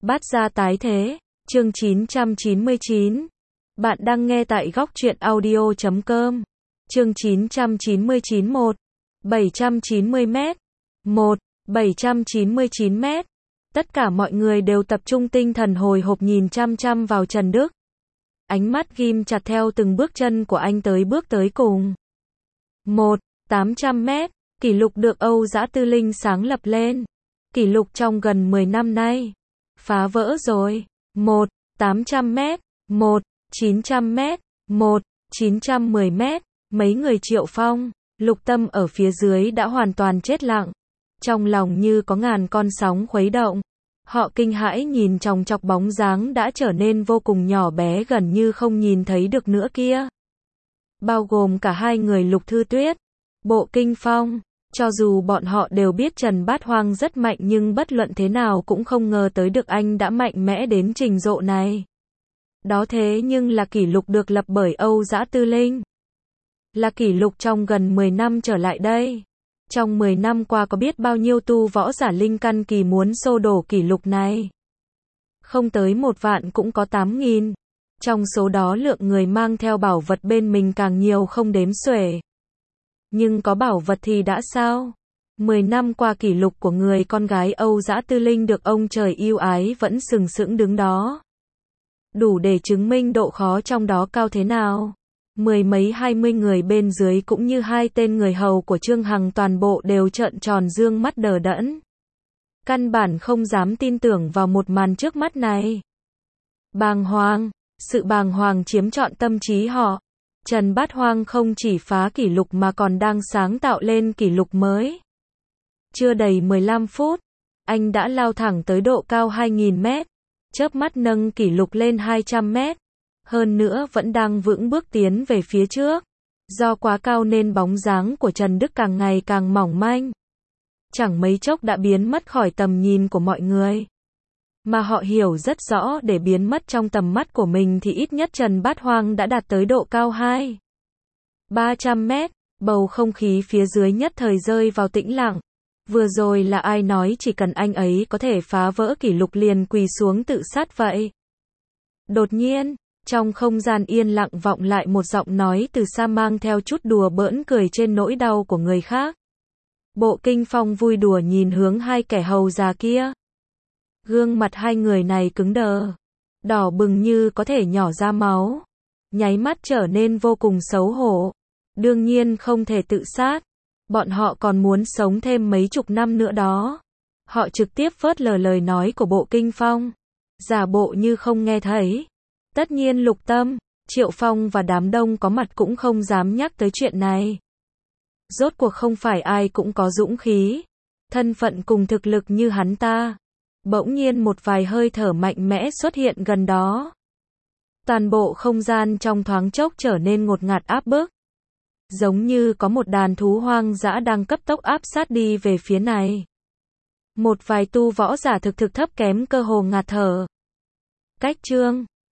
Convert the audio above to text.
Bát gia tái thế, chương 999. Bạn đang nghe tại góc truyện audio.com. Chương 999 1. 790 mét. 1. 799 mét. Tất cả mọi người đều tập trung tinh thần hồi hộp nhìn chăm chăm vào Trần Đức. Ánh mắt ghim chặt theo từng bước chân của anh bước tới cùng. 1. 800 mét. Kỷ lục được Âu Dã Tư Linh sáng lập lên. Kỷ lục trong gần 10 năm nay. Phá vỡ rồi. 1. 800 mét. 1. 900 mét. 1. 910 mét. Mấy người Triệu Phong, Lục Tâm ở phía dưới đã hoàn toàn chết lặng. Trong lòng như có ngàn con sóng khuấy động. Họ kinh hãi nhìn chòng chọc bóng dáng đã trở nên vô cùng nhỏ bé gần như không nhìn thấy được nữa kia. Bao gồm cả hai người Lục Thư Tuyết, Bộ Kinh Phong. Cho dù bọn họ đều biết Trần Bát Hoang rất mạnh nhưng bất luận thế nào cũng không ngờ tới được anh đã mạnh mẽ đến trình độ này. Đó thế nhưng là kỷ lục được lập bởi Âu Dã Tư Linh. Là kỷ lục trong gần 10 năm trở lại đây. Trong 10 năm qua có biết bao nhiêu tu võ giả linh căn kỳ muốn xô đổ kỷ lục này. Không tới 1 vạn cũng có 8.000. Trong số đó lượng người mang theo bảo vật bên mình càng nhiều không đếm xuể. Nhưng có bảo vật thì đã sao? 10 năm qua kỷ lục của người con gái Âu Dã Tư Linh được ông trời yêu ái vẫn sừng sững đứng đó. Đủ để chứng minh độ khó trong đó cao thế nào. 10 mấy 20 người bên dưới cũng như 2 tên người hầu của Trương Hằng toàn bộ đều trợn tròn dương mắt đờ đẫn. Căn bản không dám tin tưởng vào một màn trước mắt này. Bàng hoàng, sự bàng hoàng chiếm trọn tâm trí họ. Trần Bát Hoang không chỉ phá kỷ lục mà còn đang sáng tạo lên kỷ lục mới. Chưa đầy 15 phút, anh đã lao thẳng tới độ cao 2.000 mét, chớp mắt nâng kỷ lục lên 200 mét. Hơn nữa vẫn đang vững bước tiến về phía trước. Do quá cao nên bóng dáng của Trần Đức càng ngày càng mỏng manh. Chẳng mấy chốc đã biến mất khỏi tầm nhìn của mọi người. Mà họ hiểu rất rõ để biến mất trong tầm mắt của mình thì ít nhất Trần Bát Hoang đã đạt tới độ cao 300 mét. Bầu không khí phía dưới nhất thời rơi vào tĩnh lặng. Vừa rồi là ai nói chỉ cần anh ấy có thể phá vỡ kỷ lục liền quỳ xuống tự sát vậy? Đột nhiên, trong không gian yên lặng vọng lại một giọng nói từ xa mang theo chút đùa bỡn cười trên nỗi đau của người khác. Bộ Kinh Phong vui đùa nhìn hướng hai kẻ hầu già kia. Gương mặt hai người này cứng đờ, đỏ bừng như có thể nhỏ ra máu, nháy mắt trở nên vô cùng xấu hổ. Đương nhiên không thể tự sát, bọn họ còn muốn sống thêm mấy chục năm nữa đó. Họ trực tiếp phớt lờ lời nói của Bộ Kinh Phong, giả bộ như không nghe thấy. Tất nhiên Lục Tâm, Triệu Phong và đám đông có mặt cũng không dám nhắc tới chuyện này. Rốt cuộc không phải ai cũng có dũng khí, thân phận cùng thực lực như hắn ta. Bỗng nhiên một vài hơi thở mạnh mẽ xuất hiện gần đó. Toàn bộ không gian trong thoáng chốc trở nên ngột ngạt áp bức. Giống như có một đàn thú hoang dã đang cấp tốc áp sát đi về phía này. Một vài tu võ giả thực thấp kém cơ hồ ngạt thở. Cách Trương